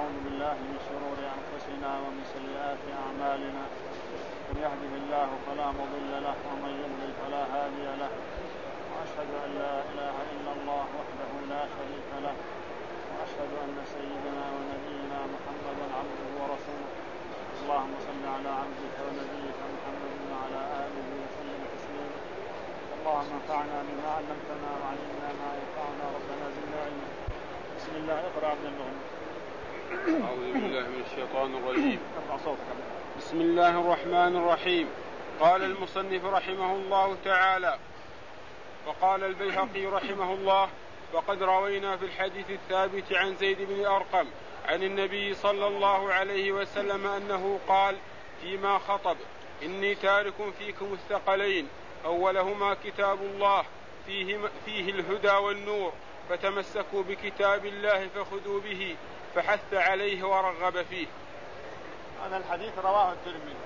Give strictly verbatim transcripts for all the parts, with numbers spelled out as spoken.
ونعوذ بالله من شرور أنفسنا ومن سيئات أعمالنا. من يهده الله فلا مضل له ومن يضلل فلا هادي له. وأشهد أن لا إله إلا الله وحده لا شريك له وأشهد أن سيدنا ونبينا محمدا عبده ورسوله. اللهم صل على عبدك ونبيك محمد وعلى آله وسلم تسليما. اللهم انفعنا بما علمتنا وعلمنا ما ينفعنا ربنا زدنا علما. بسم الله. اقرأ عبد المغني. أعوذ بالله من الشيطان الرجيم. بسم الله الرحمن الرحيم. قال المصنف رحمه الله تعالى: وقال البيهقي رحمه الله: وقد روينا في الحديث الثابت عن زيد بن أرقم عن النبي صلى الله عليه وسلم أنه قال فيما خطب: إني تارك فيكم الثقلين، أولهما كتاب الله فيه, فيه الهدى والنور، فتمسكوا بكتاب الله فخذوا به، فحث عليه ورغب فيه. هذا الحديث رواه الترمذي،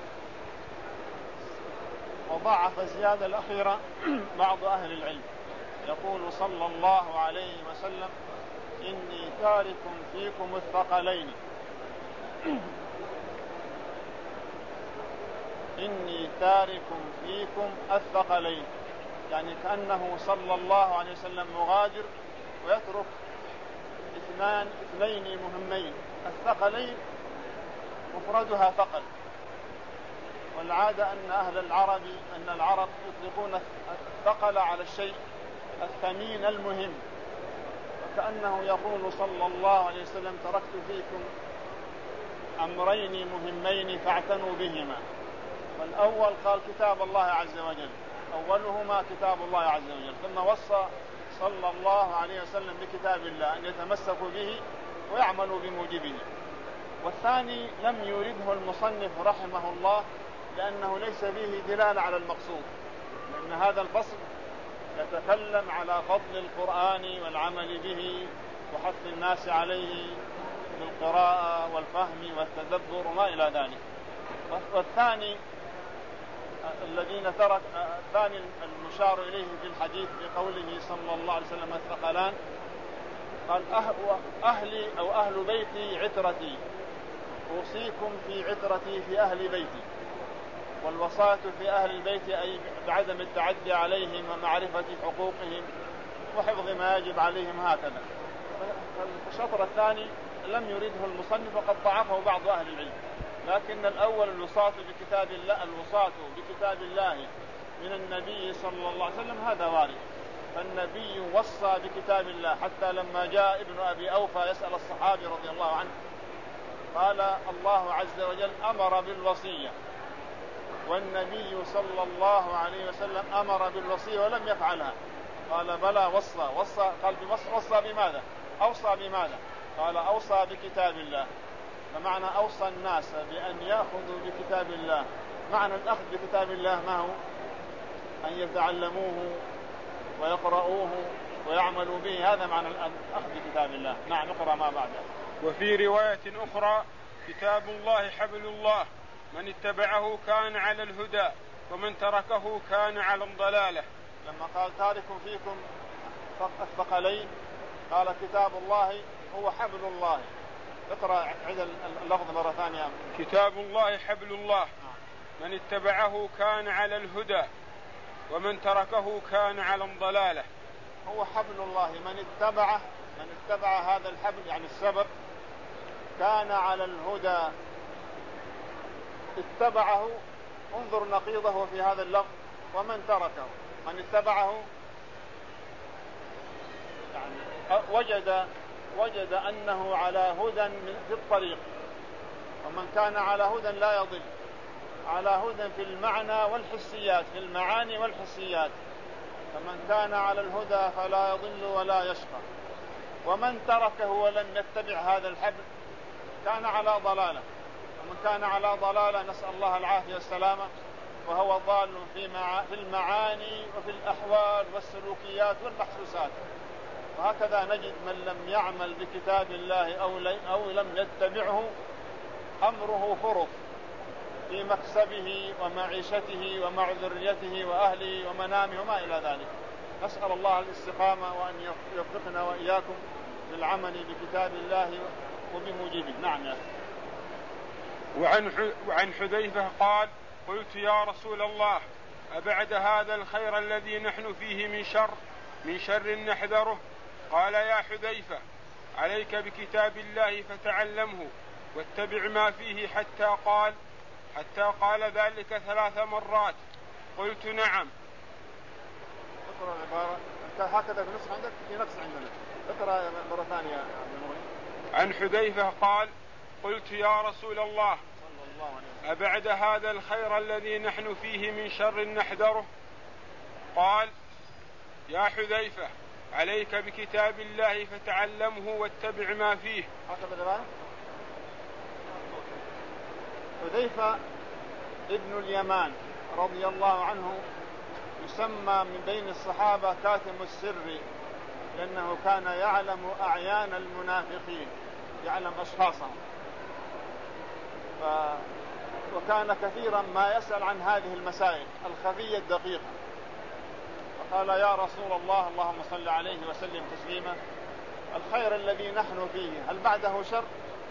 وضعف الزيادة الأخيرة بعض أهل العلم، يقول صلى الله عليه وسلم: إني تارك فيكم الثقلين. إني تارك فيكم الثقلين، يعني كأنه صلى الله عليه وسلم مغادر ويترك اثنان اثنين مهمين. الثقلين مفردها ثقل، والعادة أن أهل العرب أن العرب يطلقون الثقل على الشيء الثمين المهم، وكأنه يقول صلى الله عليه وسلم: تركت فيكم أمرين مهمين فاعتنوا بهما. فالأول قال كتاب الله عز وجل، أولهما كتاب الله عز وجل، ثم وصى صلى الله عليه وسلم بكتاب الله أن يتمسكوا به ويعملوا بموجبه. والثاني لم يرده المصنف رحمه الله لأنه ليس به دلالة على المقصود، لأن هذا الفصل يتكلم على فضل القرآن والعمل به وحث الناس عليه بالقراءة والفهم والتدبر وما إلى ذلك. والثاني الذين ترك الثاني المشار إليه في الحديث بقوله صلى الله عليه وسلم: الثقلان، قال: أهلي أو أهل بيتي عترتي، أوصيكم في عترتي في أهل بيتي. والوصاة في أهل البيت أي بعدم التعدي عليهم ومعرفة حقوقهم وحفظ ما يجب عليهم، هكذا. الشطر الثاني لم يرده المصنف وقد ضعفه بعض أهل العلم، لكن الأول الوصاة بكتاب الله الوصاة بكتاب الله من النبي صلى الله عليه وسلم هذا وارد. فالنبي وصى بكتاب الله، حتى لما جاء ابن أبي أوفى يسأل الصحابي رضي الله عنه قال: الله عز وجل أمر بالوصية، والنبي صلى الله عليه وسلم أمر بالوصية ولم يفعلها. قال: بلى وصى. وصى قال: وصى بماذا؟ أوصى بماذا؟ قال: أوصى بكتاب الله. فمعنى أوصى الناس بأن يأخذوا بكتاب الله، معنى الأخذ بكتاب الله ما هو؟ أن يتعلموه ويقرؤوه ويعملوا به، هذا معنى الأخذ بكتاب الله. نعم، نقرأ ما بعده. وفي رواية أخرى: كتاب الله حبل الله، من اتبعه كان على الهدى ومن تركه كان على الضلالة. لما قال: تارك فيكم الثقلين، قال: كتاب الله هو حبل الله. اقرأ عد اللفظ مرة ثانية. كتاب الله حبل الله، من اتبعه كان على الهدى ومن تركه كان على الضلالة. هو حبل الله، من اتبعه من اتبع هذا الحبل يعني السبب كان على الهدى. اتبعه، انظر نقيضه في هذا اللفظ: ومن تركه. من اتبعه يعني وجد وجد أنه على هدى في الطريق، ومن كان على هدى لا يضل، على هدى في المعنى والحسيات، في المعاني والحسيات. فمن كان على الهدى فلا يضل ولا يشقى. ومن تركه ولم يتبع هذا الحبل كان على ضلالة. ومن كان على ضلالة نسأل الله العافية والسلامة، وهو ضال في المعاني وفي الأحوال والسلوكيات والمحسوسات. وهكذا نجد من لم يعمل بكتاب الله أو لم يتبعه أمره فرط في مكسبه ومعيشته ومع ذريته وأهله ومنامه وما إلى ذلك. نسأل الله الاستقامة وأن يوفقنا وإياكم للعمل بكتاب الله وبموجبه. نعم يا أخي. وعن وعن حذيفة قال قلت يا رسول الله أبعد هذا الخير الذي نحن فيه من شر من شر نحذره؟ قال يا حذيفة عليك بكتاب الله فتعلمه واتبع ما فيه حتى قال حتى قال ذلك ثلاث مرات. قلت نعم. اقرأ العبارة هكذا في نص عندك في نقص عندنا. اقرأ مرة ثانية يا عبد المغني. عن حذيفة قال قلت يا رسول الله أبعد هذا الخير الذي نحن فيه من شر نحذره؟ قال يا حذيفة عليك بكتاب الله فتعلمه واتبع ما فيه. حذيفة ابن اليمان رضي الله عنه يسمى من بين الصحابة كاتم السر، لأنه كان يعلم أعيان المنافقين، يعلم أشخاصهم، ف... وكان كثيرا ما يسأل عن هذه المسائل الخفية الدقيقة. فقال يا رسول الله اللهم صل عليه وسلم تسليما، الخير الذي نحن فيه هل بعده شر؟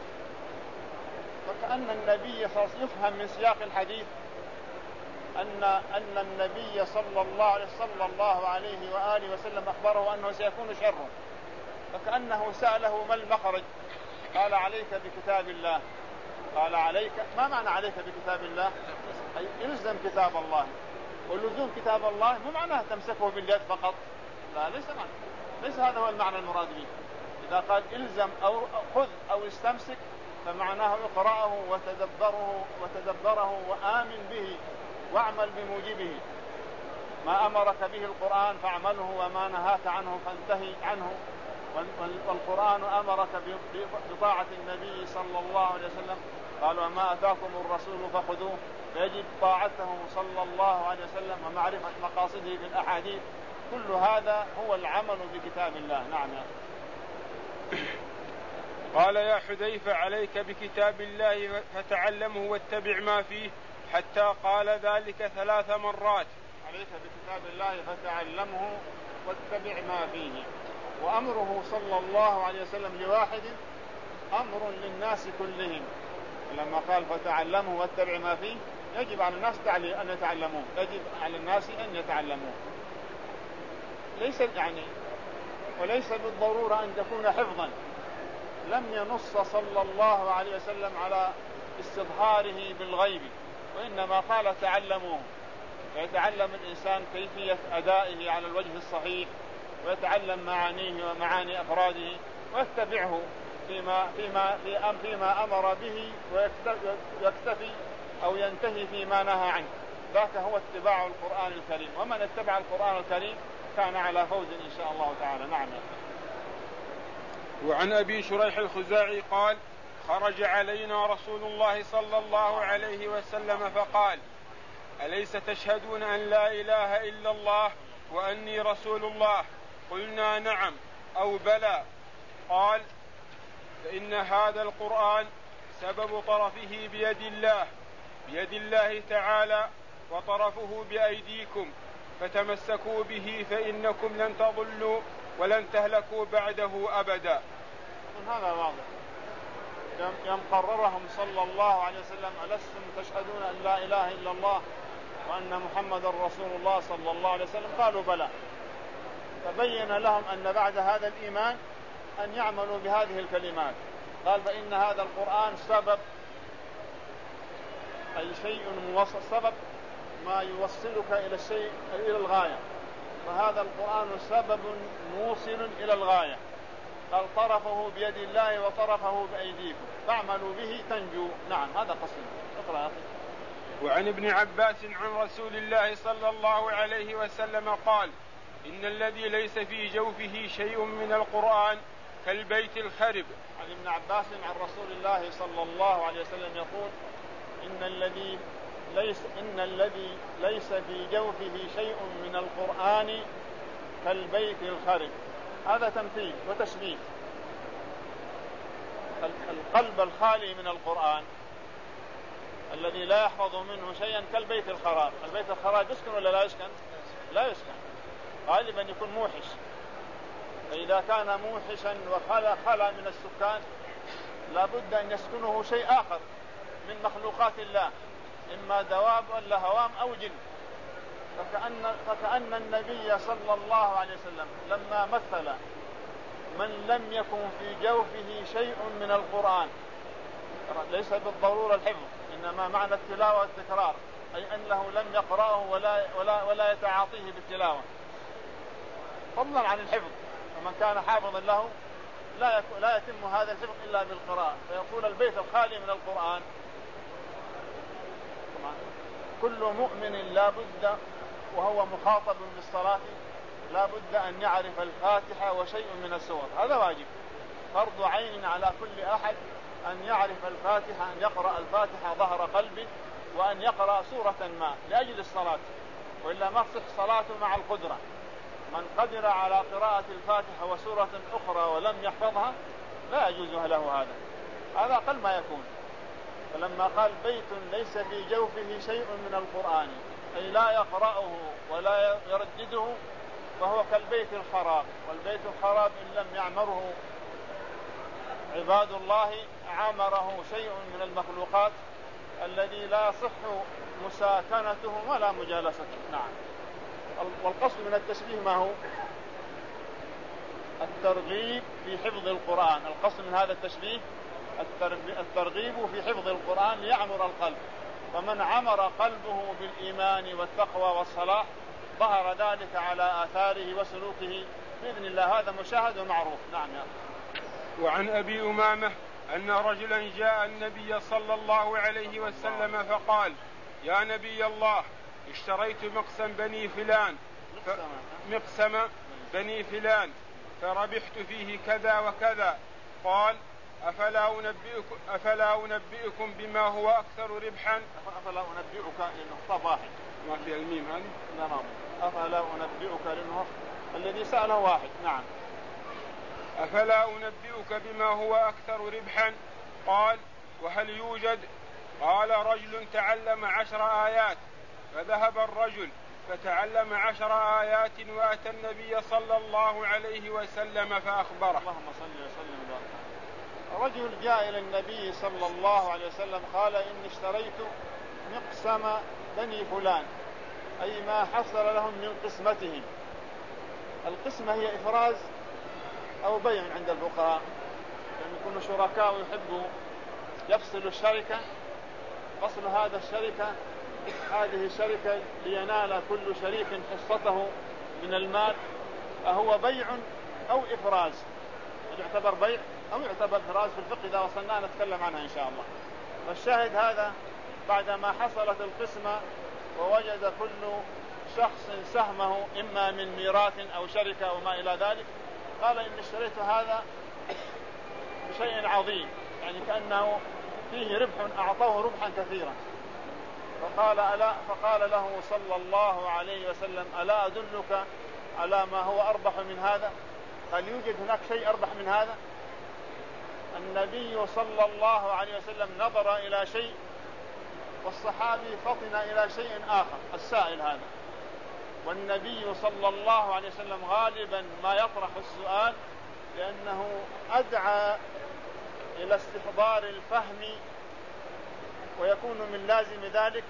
فكأن النبي صلى الله عليه وسلم يفهم من سياق الحديث أن أن النبي صلى الله عليه صلى الله عليه وآله وسلم أخبره أنه سيكون شر، فكأنه سأله ما المخرج؟ قال عليك بكتاب الله. قال عليك، ما معنى عليك بكتاب الله؟ أي إلزم كتاب الله. ولزوم كتاب الله مو معناه تمسكه باليد فقط، لا، ليس معنى. ليس هذا هو المعنى المراد به. إذا قال إلزم أو خذ أو استمسك فمعناه اقرأه وتدبره وتدبره وآمن به واعمل بموجبه. ما أمرك به القرآن فاعمله وما نهاك عنه فانتهي عنه. والقرآن أمرك بطاعة النبي صلى الله عليه وسلم، قال وما أتاكم الرسول فخذوه، فيجب طاعته صلى الله عليه وسلم ومعرفة مقاصده في الأحاديث. كل هذا هو العمل بكتاب الله. نعم يا أخي. قال يا حذيفة عليك بكتاب الله فتعلمه واتبع ما فيه حتى قال ذلك ثلاث مرات. عليك بكتاب الله فتعلمه واتبع ما فيه. وأمره صلى الله عليه وسلم لواحد أمر للناس كلهم، لما قال فتعلمه واتبع ما فيه يجب على الناس أن يتعلموه، يجب على الناس أن يتعلموه. ليس يعني وليس بالضرورة أن تكون حفظا. لم ينص صلى الله عليه وسلم على استظهاره بالغيب، وإنما قال تعلموه، ويتعلم الإنسان كيفية أدائه على الوجه الصحيح، ويتعلم معانيه ومعاني أفراده، ويتبعه فيما, فيما, فيما أمر به، ويكتفي أو ينتهي فيما نهى عنه. ذاك هو اتباع القرآن الكريم، ومن اتبع القرآن الكريم كان على فوز إن شاء الله تعالى. نعم. وعن أبي شريح الخزاعي قال خرج علينا رسول الله صلى الله عليه وسلم فقال أليس تشهدون أن لا إله إلا الله وأني رسول الله؟ قلنا نعم أو بلى. قال فإن هذا القرآن سبب طرفه بيد الله بيد الله تعالى، وطرفه بأيديكم، فتمسكوا به فإنكم لن تضلوا ولن تهلكوا بعده أبدا. هذا واضح. يوم قررهم صلى الله عليه وسلم ألستم تشهدون أن لا إله إلا الله وأن محمد رسول الله صلى الله عليه وسلم؟ قالوا بلى. فبين لهم أن بعد هذا الإيمان أن يعملوا بهذه الكلمات. قال فإن هذا القرآن سبب، أي شيء موصل، سبب ما يوصلك إلى الشيء إلى الغاية، فهذا القرآن سبب موصل إلى الغاية. قال طرفه بيد الله وطرفه بأيديكم فاعملوا به تنجو. نعم هذا قصير. اقرأ يا أخي. وعن ابن عباس عن رسول الله صلى الله عليه وسلم قال إن الذي ليس في جوفه شيء من القرآن كالبيت الخرب. عن ابن عباس عن رسول الله صلى الله عليه وسلم يقول إن الذي ليس إن الذي ليس في جوفه شيء من القرآن كالبيت الخرب. هذا تمثيل وتشبيه. القلب الخالي من القرآن الذي لا يحفظ منه شيئا كالبيت الخراب. البيت الخراب يسكن ولا لا يسكن؟ لا يسكن، غالبا يكون موحش. فإذا كان موحشا وخلا خلا من السكان لا بد أن يسكنه شيء آخر من مخلوقات الله، إما دواب ولا هوام أو جن. فكأن, فكأن النبي صلى الله عليه وسلم لما مثل من لم يكن في جوفه شيء من القرآن، ليس بالضرورة الحفظ، إنما معنى التلاوة والتكرار، أي أنه لم يقرأه ولا, ولا, ولا يتعاطيه بالتلاوة فضلا عن الحفظ. فمن كان حافظا له لا, لا يتم هذا الحفظ إلا بالقراءة. فيقول البيت الخالي من القرآن. كل مؤمن لا بد وهو مخاطب بالصلاة لا بد أن يعرف الفاتحة وشيء من السور، هذا واجب فرض عين على كل أحد أن يعرف الفاتحة، أن يقرأ الفاتحة ظهر قلبه، وأن يقرأ سورة ما لأجل الصلاة، وإلا ما تصح صلاته مع القدرة. من قدر على قراءة الفاتحة وسورة أخرى ولم يحفظها لا يجوز له هذا، هذا أقل ما يكون. فلما قال بيت ليس في جوفه شيء من القرآن، أي لا يقرأه ولا يردده، فهو كالبيت الخراب. والبيت الخراب إن لم يعمره عباد الله عمره شيء من المخلوقات الذي لا يصح مساكنتهم ولا مجالستهم. نعم. والقصد من التشبيه ما هو؟ الترغيب في حفظ القرآن. القصد من هذا التشبيه الترغيب في حفظ القرآن ليعمر القلب، ومن عمر قلبه بالإيمان والتقوى والصلاح ظهر ذلك على آثاره وسلوكه بإذن الله، هذا مشاهد ومعروف. نعم يا أخي. وعن أبي أمامة أن رجلا جاء النبي صلى الله عليه وسلم فقال: يا نبي الله، اشتريت مقسم بني فلان ف... مقسم بني فلان فربحت فيه كذا وكذا. قال: أفلا أنبئكم, أفلا أنبئكم بما هو أكثر ربحا؟ أفلا أنبئك لأنه خطاب واحد ما في الميم هذه. نعم. أفلا أنبئك لأنه الذي سأله واحد. نعم. أفلا أنبئك بما هو أكثر ربحا؟ قال: وهل يوجد؟ قال: رجل تعلم عشر آيات. فذهب الرجل فتعلم عشر آيات وأتى النبي صلى الله عليه وسلم فأخبره. اللهم صل وسلم وبارك. رجل جاء إلى النبي صلى الله عليه وسلم قال: إني اشتريت مقسم بني فلان، أي ما حصل لهم من قسمتهم. القسمة هي إفراز أو بيع عند الفقهاء، لأن يكونوا شركاء ويحبوا يفصلوا الشركة. فصل هذا الشركة هذه الشركة لينال كل شريك حصته من المال، أهو بيع أو إفراز؟ يعتبر بيع أو يعتبر إفراز في الفقه إذا وصلنا نتكلم عنها إن شاء الله. فالشاهد هذا بعدما حصلت القسمة ووجد كل شخص سهمه إما من ميراث أو شركة أو ما إلى ذلك، قال: إن اشتريت هذا بشيء عظيم، يعني كأنه فيه ربح، أعطوه ربحا كثيرا. فقال ألا فقال له صلى الله عليه وسلم: ألا أدلك على ما هو أربح من هذا؟ هل يوجد هناك شيء أربح من هذا؟ النبي صلى الله عليه وسلم نظر إلى شيء والصحابي فطن إلى شيء آخر، السائل هذا. والنبي صلى الله عليه وسلم غالبا ما يطرح السؤال لأنه أدعى إلى استحضار الفهم، ويكون من لازم ذلك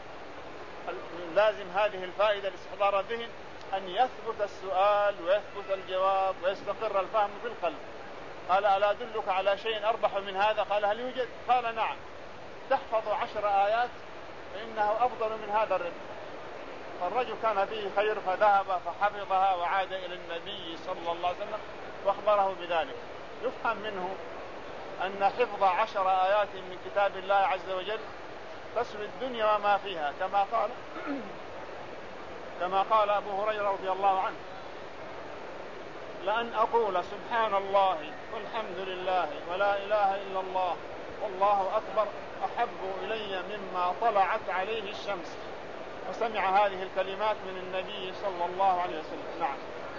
من لازم هذه الفائدة لاستحضار الذهن أن يثبت السؤال ويثبت الجواب ويستقر الفهم في القلب. قال: ألا أدلك على شيء أربح من هذا؟ قال: هل يوجد؟ قال: نعم، تحفظ عشر آيات فإنه أفضل من هذا الربح. فالرجل كان فيه خير فذهب فحفظها وعاد إلى النبي صلى الله عليه وسلم واخبره بذلك. يفهم منه أن حفظ عشر آيات من كتاب الله عز وجل تسوي الدنيا وما فيها، كما قال كما قال أبو هريرة رضي الله عنه: لأن أقول سبحان الله والحمد لله ولا إله إلا الله والله أكبر أحب إلي مما طلعت عليه الشمس. وسمع هذه الكلمات من النبي صلى الله عليه وسلم. نعم.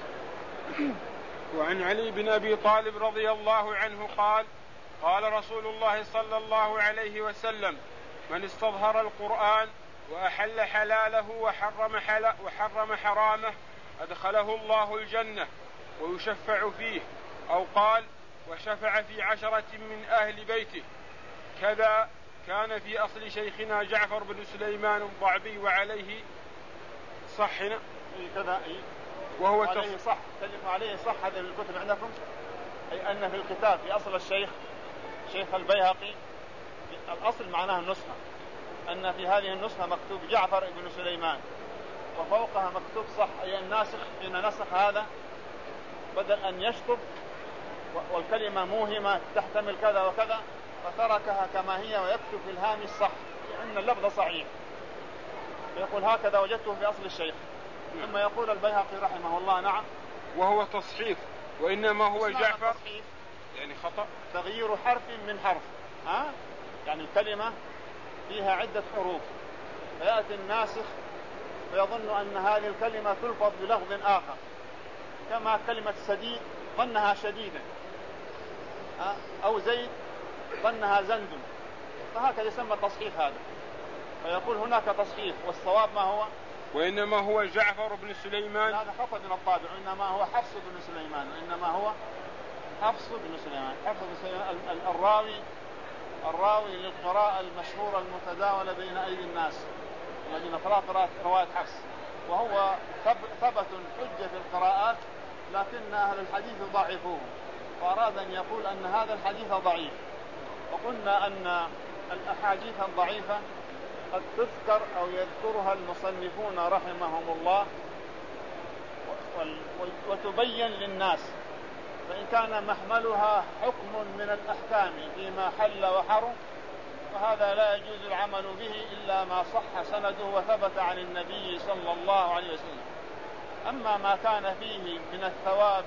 وعن علي بن أبي طالب رضي الله عنه قال: قال رسول الله صلى الله عليه وسلم: من استظهر القرآن وأحل حلاله وحرم, حل وحرم حرامه أدخله الله الجنة ويشفع فيه. أو قال: وشفع في عشرة من أهل بيته. كذا كان في أصل شيخنا جعفر بن سليمان الضعبي وعليه صحنا كذا أي وهو عليه صح كلمة عليه صح. هذه الكتب عندكم أي أن في الكتاب في أصل الشيخ شيخ البيهقي الأصل معناه النسخة أن في هذه النسخة مكتوب جعفر بن سليمان وفوقها مكتوب صح أي الناسخ حين نسخ هذا بدل أن يشطب والكلمة موهمة تحتمل كذا وكذا فتركها كما هي ويكتب في الهامش صح لأن اللفظ صحيح. يقول هكذا وجدته في أصل الشيخ. ثم يقول البيهقي رحمه الله نعم وهو تصحيف وإنما هو جعفر تصحيف يعني خطأ تغيير حرف من حرف ها؟ يعني الكلمة فيها عدة حروف فيأتي الناسخ فيظن أن هذه الكلمة تلفظ بلفظ آخر كما كلمة سديد ظنها شديدا أو زيد ظنها زند فهكذا يسمى التصحيف هذا. فيقول هناك تصحيف والصواب ما هو وإنما هو جعفر بن سليمان. هذا خطأ من الطابع وإنما هو حفص بن سليمان وإنما هو حفص بن سليمان. حفص بن سليمان الراوي الراوي للقراءة المشهورة المتداولة بين أيدي الناس الذين قرأوا رواية حفص وهو ثبت حجة في القراءات لكن أهل الحديث ضعفوه وأراد أن يقول أن هذا الحديث ضعيف. وقلنا أن الأحاديث الضعيفة قد تذكر أو يذكرها المصنفون رحمهم الله وتبين للناس فإن كان محملها حكم من الأحكام فيما حل وحرم فهذا لا يجوز العمل به إلا ما صح سنده وثبت عن النبي صلى الله عليه وسلم. أما ما كان فيه من الثواب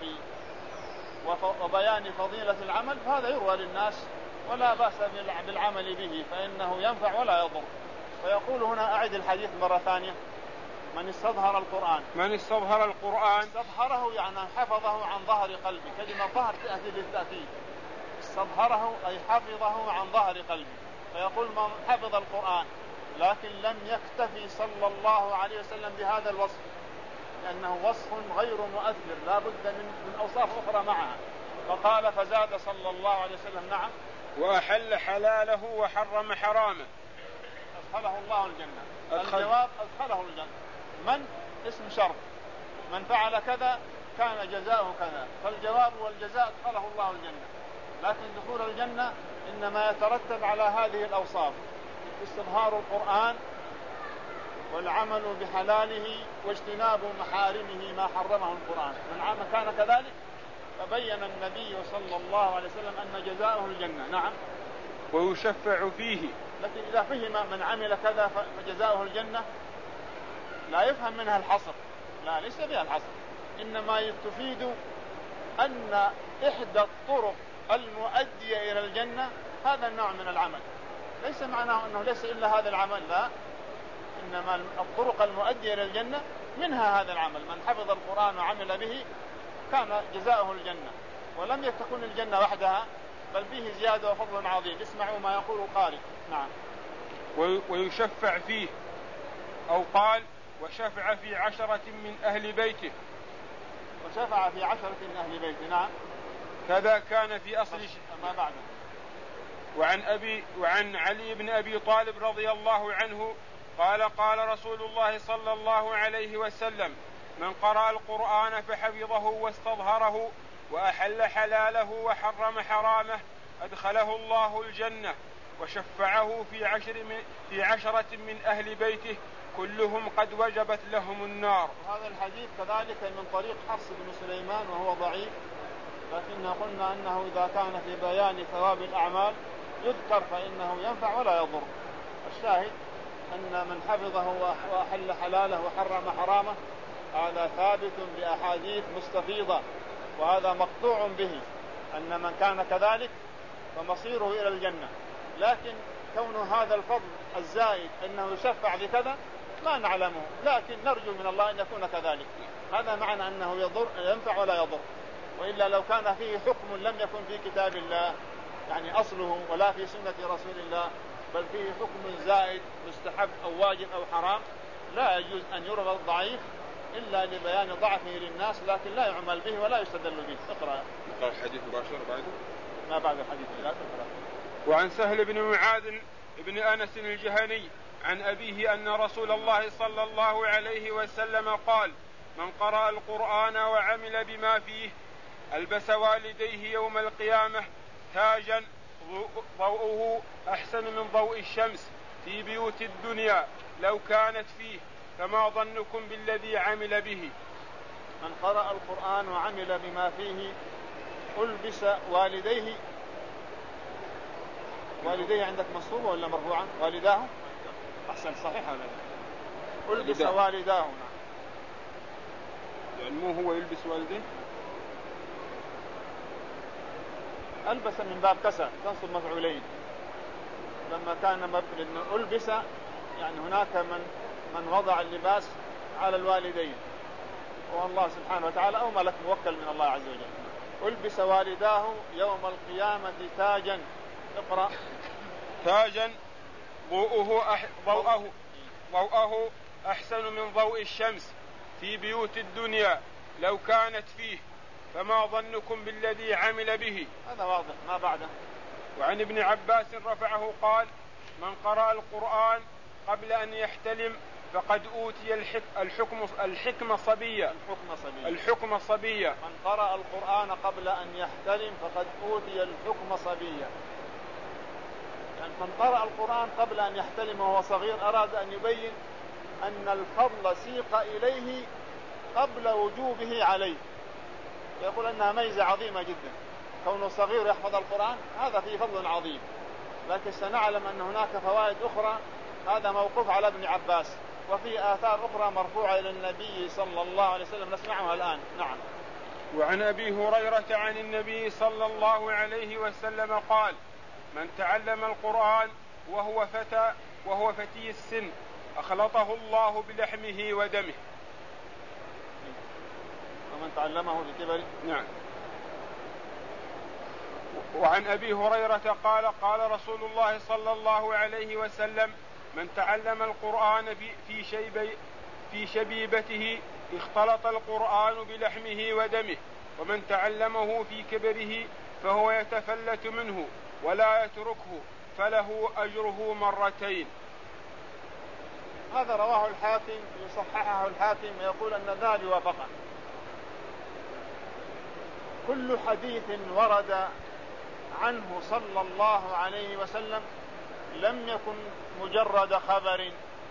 وبيان فضيلة العمل فهذا يروى للناس ولا بأس بالعمل به فإنه ينفع ولا يضر. فيقول هنا أعد الحديث مرة ثانية من استظهر القرآن من استظهر القرآن استظهره يعني حفظه عن ظهر قلبه. كلمة ظهر تأتي للتأكيد استظهره أي حفظه عن ظهر قلبه. فيقول من حفظ القرآن لكن لم يكتفي صلى الله عليه وسلم بهذا الوصف لأنه وصف غير مؤثر لا بد من, من أوصاف أخرى معها فقال فزاد صلى الله عليه وسلم نعم وأحل حلاله وحرم حرامه أدخله الله الجنة. أدخل. الجواب أدخله الجنة. من اسم شرط من فعل كذا كان جزاؤه كذا فالجواب والجزاء أدخله الله الجنة. لكن دخول الجنة إنما يترتب على هذه الأوصاف استظهار القرآن والعمل بحلاله واجتناب محارمه ما حرمه القرآن. من عام كان كذلك فبين النبي صلى الله عليه وسلم أن جزاؤه الجنة. نعم ويشفع فيه. لكن إذا فهم من عمل كذا فجزاؤه الجنة لا يفهم منها الحصر لا ليس بها الحصر إنما تفيد أن إحدى الطرق المؤدية إلى الجنة هذا النوع من العمل ليس معناه أنه ليس إلا هذا العمل لا إنما الطرق المؤدية إلى الجنة منها هذا العمل. من حفظ القرآن وعمل به كان جزاؤه الجنة ولم يتكن الجنة وحدها بل فيه زيادة وفضل عظيم. اسمعوا ما يقول القارئ. نعم ويشفع فيه أو قال وشفع في عشرة من أهل بيته وشفع في عشرة من أهل بيته. نعم كذا كان في أصل ما بعده. وعن أبي وعن علي بن أبي طالب رضي الله عنه قال قال رسول الله صلى الله عليه وسلم من قرأ القرآن فحفظه واستظهره وأحل حلاله وحرم حرامه أدخله الله الجنة وشفعه في عشر من في عشرة من أهل بيته كلهم قد وجبت لهم النار. هذا الحديث كذلك من طريق حفص بن سليمان وهو ضعيف لكن قلنا أنه إذا كان في بيان ثواب الأعمال يذكر فإنه ينفع ولا يضر. الشاهد أن من حفظه وأحل حلاله وحرم حرامه هذا ثابت بأحاديث مستفيضة وهذا مقطوع به أن من كان كذلك فمصيره إلى الجنة. لكن كون هذا الفضل الزائد أنه يشفع بكذا ما نعلمه لكن نرجو من الله أن يكون كذلك. هذا معنى أنه يضر ينفع ولا يضر وإلا لو كان فيه حكم لم يكن في كتاب الله يعني أصله ولا في سنة رسول الله بل فيه حكم زائد مستحب أو واجب أو حرام لا يجوز أن يروى الضعيف إلا لبيان ضعفه للناس لكن لا يعمل به ولا يستدل به. اقرأ. نقرأ الحديث مباشرة بعده؟ ما بعد الحديث لا تقرأ. وعن سهل بن معاذ بن أنس الجهني عن أبيه أن رسول الله صلى الله عليه وسلم قال: من قرأ القرآن وعمل بما فيه ألبس والديه يوم القيامة تاجا ضوءه أحسن من ضوء الشمس في بيوت الدنيا لو كانت فيه، فما ظنكم بالذي عمل به. من قرأ القرآن وعمل بما فيه ألبس والديه. والديه عندك منصوبة ولا مرفوعا؟ والداه أحسن صحيح ولا؟ ألبس والداه. يعني مو هو يلبس والديه؟ ألبس من باب كسر تنصب مفعولين لما كان مبني ألبس، يعني هناك من من وضع اللباس على الوالدين والله سبحانه وتعالى أو ملك موكل من الله عز وجل. ألبس والداه يوم القيامة تاجا. اقرأ. تاجا ضوءه أح... ضوءه ضوءه أحسن من ضوء الشمس في بيوت الدنيا لو كانت فيه، فما ظنكم بالذي عمل به. هذا واضح ما بعده. وعن ابن عباس رفعه قال: من قرأ القرآن قبل أن يحتلم فقد أوتي الحكم الحكم صبية. الحكم صبية. الحكم صبية. من قرأ القرآن قبل أن يحتلم فقد أوتي الحكم صبية. يعني من قرأ القرآن قبل أن يحتلم وهو صغير أراد أن يبين أن الفضل سيق إليه قبل وجوبه عليه. يقول أنها ميزة عظيمة جدا كونه صغير يحفظ القرآن، هذا فيه فضل عظيم، لكن سنعلم أن هناك فوائد أخرى. هذا موقوف على ابن عباس، وفي آثار أخرى مرفوعة إلى النبي صلى الله عليه وسلم نسمعها الآن. نعم. وعن أبي هريرة عن النبي صلى الله عليه وسلم قال: من تعلم القرآن وهو فتى وهو فتي السن أخلطه الله بلحمه ودمه. ومن تعلمه بكبر. نعم. وعن أبي هريرة قال: قال رسول الله صلى الله عليه وسلم: من تعلم القرآن في شيبي في شبيبته اختلط القرآن بلحمه ودمه، ومن تعلمه في كبره فهو يتفلت منه ولا يتركه فله أجره مرتين. هذا رواه الحاكم يصححه الحاكم ويقول أن الذهبي وافقه. كل حديث ورد عنه صلى الله عليه وسلم لم يكن مجرد خبر،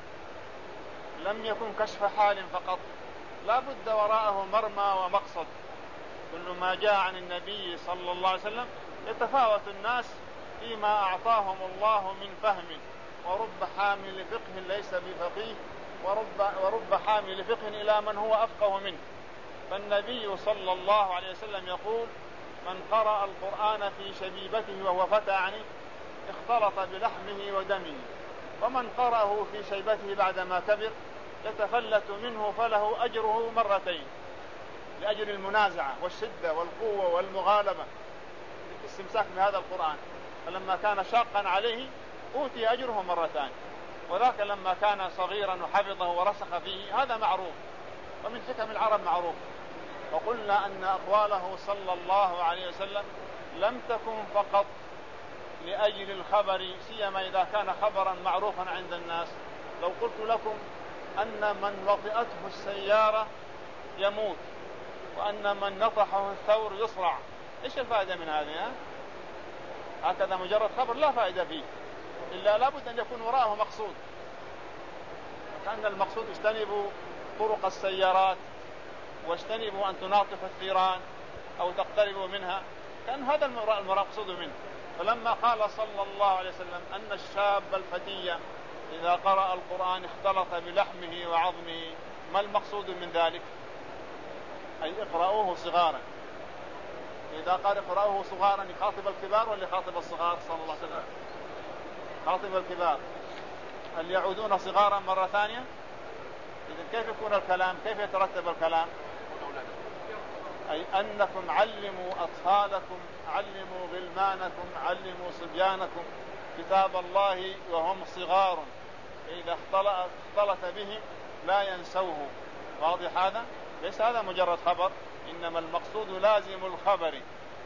لم يكن كشف حال فقط، لا بد وراءه مرمى ومقصد. كل ما جاء عن النبي صلى الله عليه وسلم يتفاوت الناس فيما أعطاهم الله من فهم، ورب حامل فقه ليس بفقيه ورب, ورب حامل فقه إلى من هو أفقه منه. فالنبي صلى الله عليه وسلم يقول: من قرأ القرآن في شبيبته وهو فتى يعني اختلط بلحمه ودمه، ومن قرأه في شيبته بعدما كبر يتفلت منه فله أجره مرتين، لأجل المنازعة والشدة والقوة والمغالبة الاستمساك بهذا القرآن. فلما كان شاقا عليه أوتي أجره مرتان، وذاك لما كان صغيرا وحفظه ورسخ فيه. هذا معروف، ومن حكم العرب معروف. وقلنا أن أقواله صلى الله عليه وسلم لم تكن فقط لأجل الخبر، سيما إذا كان خبرا معروفا عند الناس. لو قلت لكم أن من وطئته السيارة يموت، وأن من نطحه الثور يصرع، إيش الفائدة من هذه؟ هكذا مجرد خبر لا فائدة فيه، إلا لابد أن يكون وراءه مقصود. كأن المقصود: اجتنبوا طرق السيارات، واجتنبوا أن تناطف الثيران أو تقتربوا منها، كان هذا المقصود منه. فلما قال صلى الله عليه وسلم أن الشاب الفتي إذا قرأ القرآن اختلط بلحمه وعظمه، ما المقصود من ذلك؟ أي اقرأوه صغارا. إذا قال اقرأوه صغارا يخاطب الكبار ولا يخاطب الصغار؟ صلى الله عليه وسلم خاطب الكبار. هل يعودون صغارا مرة ثانية؟ إذن كيف يكون الكلام؟ كيف يترتب الكلام؟ أي أنكم علموا أطفالكم، علموا غلمانكم، علموا صبيانكم كتاب الله وهم صغار، إذا اختلط بهم لا ينسوه. واضح هذا؟ ليس هذا مجرد خبر، إنما المقصود لازم الخبر.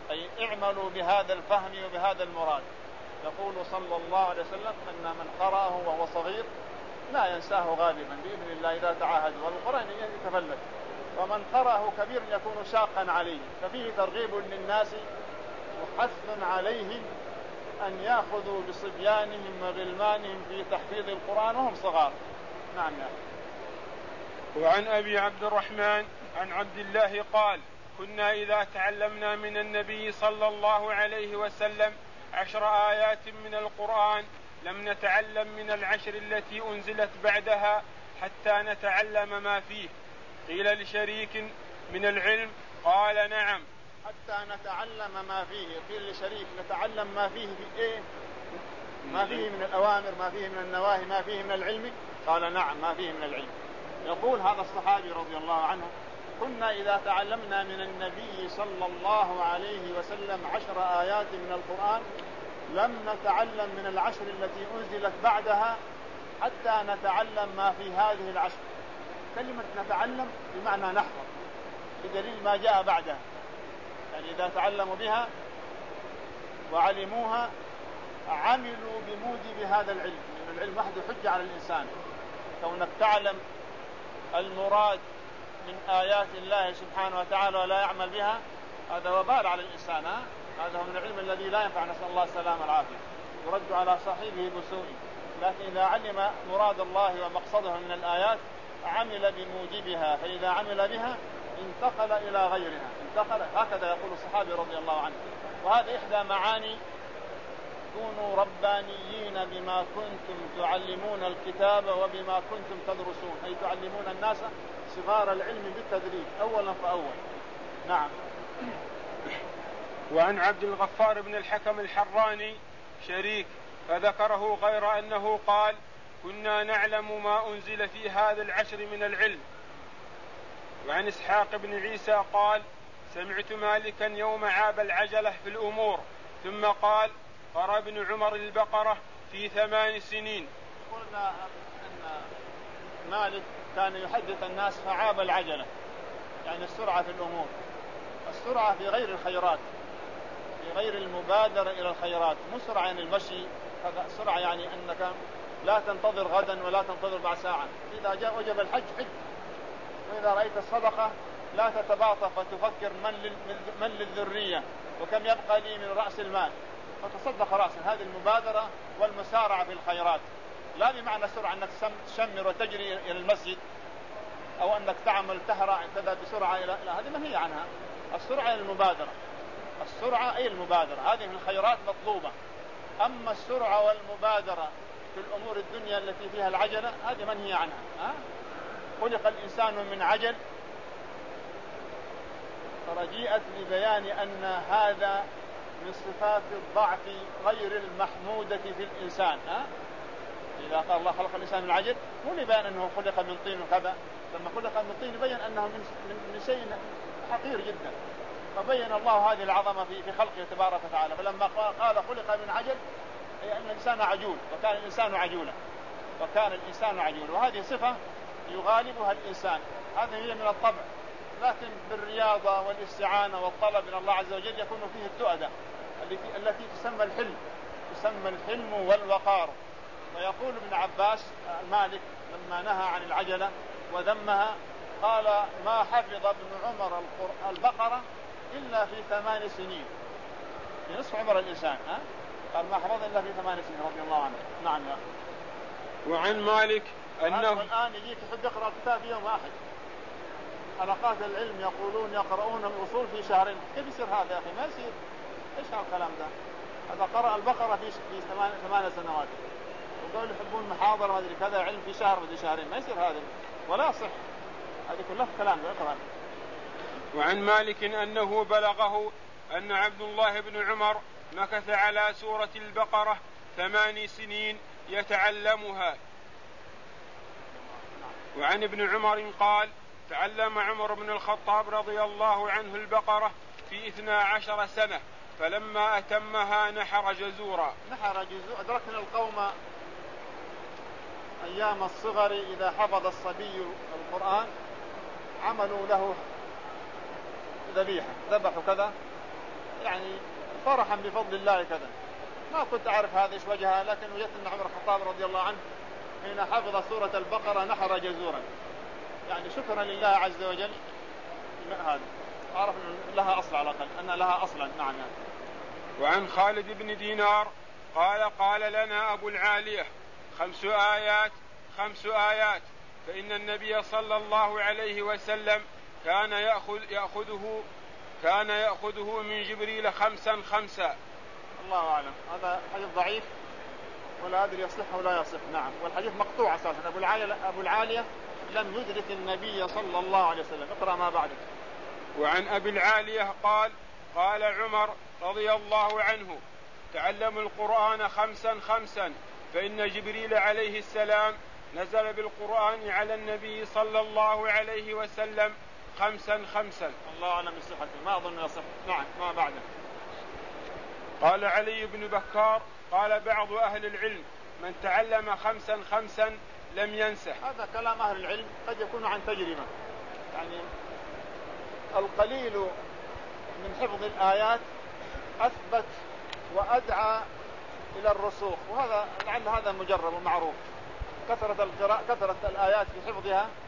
أي اعملوا بهذا الفهم وبهذا المراد. يقول صلى الله عليه وسلم أن من قرأه وهو صغير لا ينساه غالبا بإذن الله إذا تعاهد، والقرآن يتفلت. ومن قرأه كبير يكون شاقا عليه، ففيه ترغيب للناس وحث عليهم أن يأخذوا بصبيانهم وغلمانهم في تحفيظ القرآن وهم صغار. نعم يا أخي. وعن أبي عبد الرحمن عن عبد الله قال: كنا إذا تعلمنا من النبي صلى الله عليه وسلم عشر آيات من القرآن لم نتعلم من العشر التي أنزلت بعدها حتى نتعلم ما فيه. قيل لشريك: من العلم؟ قال: نعم. حتى نتعلم ما فيه. قيل لشريك: نتعلم ما فيه في إيه؟ ما فيه من الأوامر، ما فيه من النواهي، ما فيه من العلم؟ قال: نعم، ما فيه من العلم. يقول هذا الصحابي رضي الله عنه: كنا إذا تعلمنا من النبي صلى الله عليه وسلم عشر آيات من القرآن لم نتعلم من العشر التي أنزلت بعدها حتى نتعلم ما في هذه العشر. كلمة نتعلم بمعنى نحفظ بدليل ما جاء بعدها، يعني إذا تعلموا بها وعلموها عملوا بموجب هذا العلم. لأن العلم وحده حجة على الإنسان، كونك تعلم المراد من آيات الله سبحانه وتعالى ولا يعمل بها هذا وبال على الإنسان. هذا هو من العلم الذي لا ينفع، نسأل الله السلامة والعافية، يرد على صاحبه بسوء. لكن إذا علم مراد الله ومقصده من الآيات عمل بموجبها، فإذا عمل بها انتقل إلى غيرها، انتقل. هكذا يقول الصحابي رضي الله عنه. وهذا إحدى معاني كونوا ربانيين بما كنتم تعلمون الكتاب وبما كنتم تدرسون، أي تعلمون الناس صغار العلم بالتدريج أولا فأول. نعم. وعن عبد الغفار بن الحكم الحراني شريك فذكره غير أنه قال: كنا نعلم ما أنزل في هذا العشر من العلم. وعن إسحاق بن عيسى قال: سمعت مالكا يوم عاب العجلة في الأمور ثم قال: قرأ ابن عمر البقرة في ثمان سنين. قلنا أن مالك كان يحدث الناس فعاب العجلة، يعني السرعة في الأمور، السرعة في غير الخيرات، في غير المبادرة إلى الخيرات، مو سرعة يعني المشي، سرعة يعني أنك لا تنتظر غدا ولا تنتظر بعد ساعة. إذا جاء وجب الحج حج، وإذا رأيت الصدقة لا تتباطأ فتفكر من, من للذرية وكم يبقى لي من رأس المال فتصدق رأسا. هذه المبادرة والمسارعة في الخيرات، لا بمعنى سرعة أنك تشمر وتجري إلى المسجد أو أنك تعمل تهرع تذهب بسرعة إلى هذه ما هي عنها. السرعة المبادرة، السرعة أي المبادرة، هذه من الخيرات مطلوبة. أما السرعة والمبادرة في الأمور الدنيا التي فيها العجلة هذه منهي عنها. ها؟ خلق الإنسان من عجل، فرجيئت لبيان أن هذا من صفات الضعف غير المحمودة في الإنسان. ها؟ إذا قال الله خلق الإنسان من عجل مو لبيان أنه خلق من طين وكذا، لما خلق من طين بيّن أنه من, من شيء حقير جدا، فبين الله هذه العظمة في, في خلقه تبارك وتعالى. فلما قال خلق من عجل أي أن الإنسان عجول، وكان الإنسان عجولا، وكان الإنسان عجولا، وهذه صفة يغالبها الإنسان، هذه هي من الطبع. لكن بالرياضة والاستعانة والطلب من الله عز وجل يكون فيه التؤدة التي, التي تسمى الحلم، تسمى الحلم والوقار. ويقول ابن عباس المالك لما نهى عن العجلة وذمها قال: ما حفظ ابن عمر البقرة إلا في ثمان سنين، في نصف عمر الإنسان. ها؟ قال ما حفظ إلا في ثمان سنين رضي الله عنه. نعم يا أخي. وعن مالك أنه الآن يجيك حد يقرأ الكتاب يوم واحد. حلقات العلم يقولون يقرؤون الأصول في شهرين، كيف يصير هذا يا أخي؟ ما يصير. إيش هالكلام ده؟ هذا قرأ البقرة في في ثمان ثمان سنوات، وقالوا يحبون محاضرة ما أدري كذا علم في شهر ما شهرين، ما يصير هذا ولا صح. هذه كلها كلام ده. وعن مالك أنه بلغه أن عبد الله بن عمر مكث على سورة البقرة ثمان سنين يتعلمها. وعن ابن عمر قال: تعلم عمر بن الخطاب رضي الله عنه البقرة في اثنا عشر سنة، فلما أتمها نحر جزورا. نحر جزورا. أدركنا القوم أيام الصغر إذا حفظ الصبي القرآن عملوا له ذبيحة، ذبحوا كذا يعني فرحا بفضل الله كذا. ما كنت أعرف هذا إيش وجهها، لكن وجدت أن عمر الخطاب رضي الله عنه حين حفظ سورة البقرة نحر جزورا، يعني شكرا لله عز وجل. هذا أعرف أن لها أصل على الأقل، أن لها أصلا. نعم. وعن خالد بن دينار قال قال لنا أبو العالية خمس آيات خمس آيات فإن النبي صلى الله عليه وسلم كان يأخذ يأخذه كان يأخذه من جبريل خمسا خمسا. الله أعلم. هذا حديث ضعيف ولا أدري يصح ولا يصح. نعم. والحديث مقطوع أساسا. أبو العالية أبو العالية لم يدرك النبي صلى الله عليه وسلم. اقرأ ما بعده. وعن أبي العالية قال قال عمر رضي الله عنه تعلموا القرآن خمسا خمسا فإن جبريل عليه السلام نزل بالقرآن على النبي صلى الله عليه وسلم خمسا خمسا. الله أعلم بصحته، ما أظن يصح. نعم. ما بعده. قال علي بن بكار قال بعض أهل العلم من تعلم خمسا خمسا لم ينسه. هذا كلام أهل العلم قد يكون عن تجربة، يعني القليل من حفظ الآيات أثبت وأدعى إلى الرسوخ، وهذا لعل هذا مجرب ومعروف. كثرة القراءة كثرة الآيات في حفظها